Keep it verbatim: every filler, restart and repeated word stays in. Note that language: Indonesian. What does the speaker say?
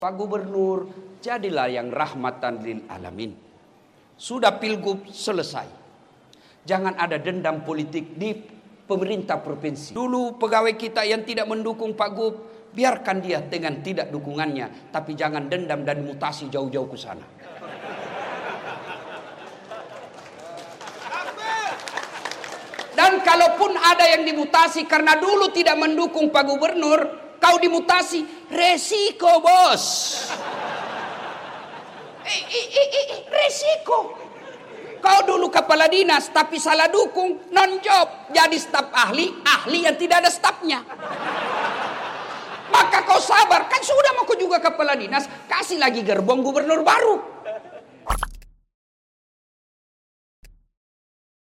Pak Gubernur, jadilah yang rahmatan lil alamin. Sudah pilgub selesai. Jangan ada dendam politik di pemerintah provinsi. Dulu pegawai kita yang tidak mendukung Pak Gub, biarkan dia dengan tidak dukungannya. Tapi jangan dendam dan mutasi jauh-jauh ke sana. Dan kalaupun ada yang dimutasi karena dulu tidak mendukung Pak Gubernur, kau dimutasi, resiko bos. Eh, eh, eh, eh, resiko. Kau dulu kepala dinas tapi salah dukung, non job, jadi staf ahli, ahli yang tidak ada stafnya. Maka kau sabar, kan sudah mau kau juga kepala dinas, kasih lagi gerbong gubernur baru.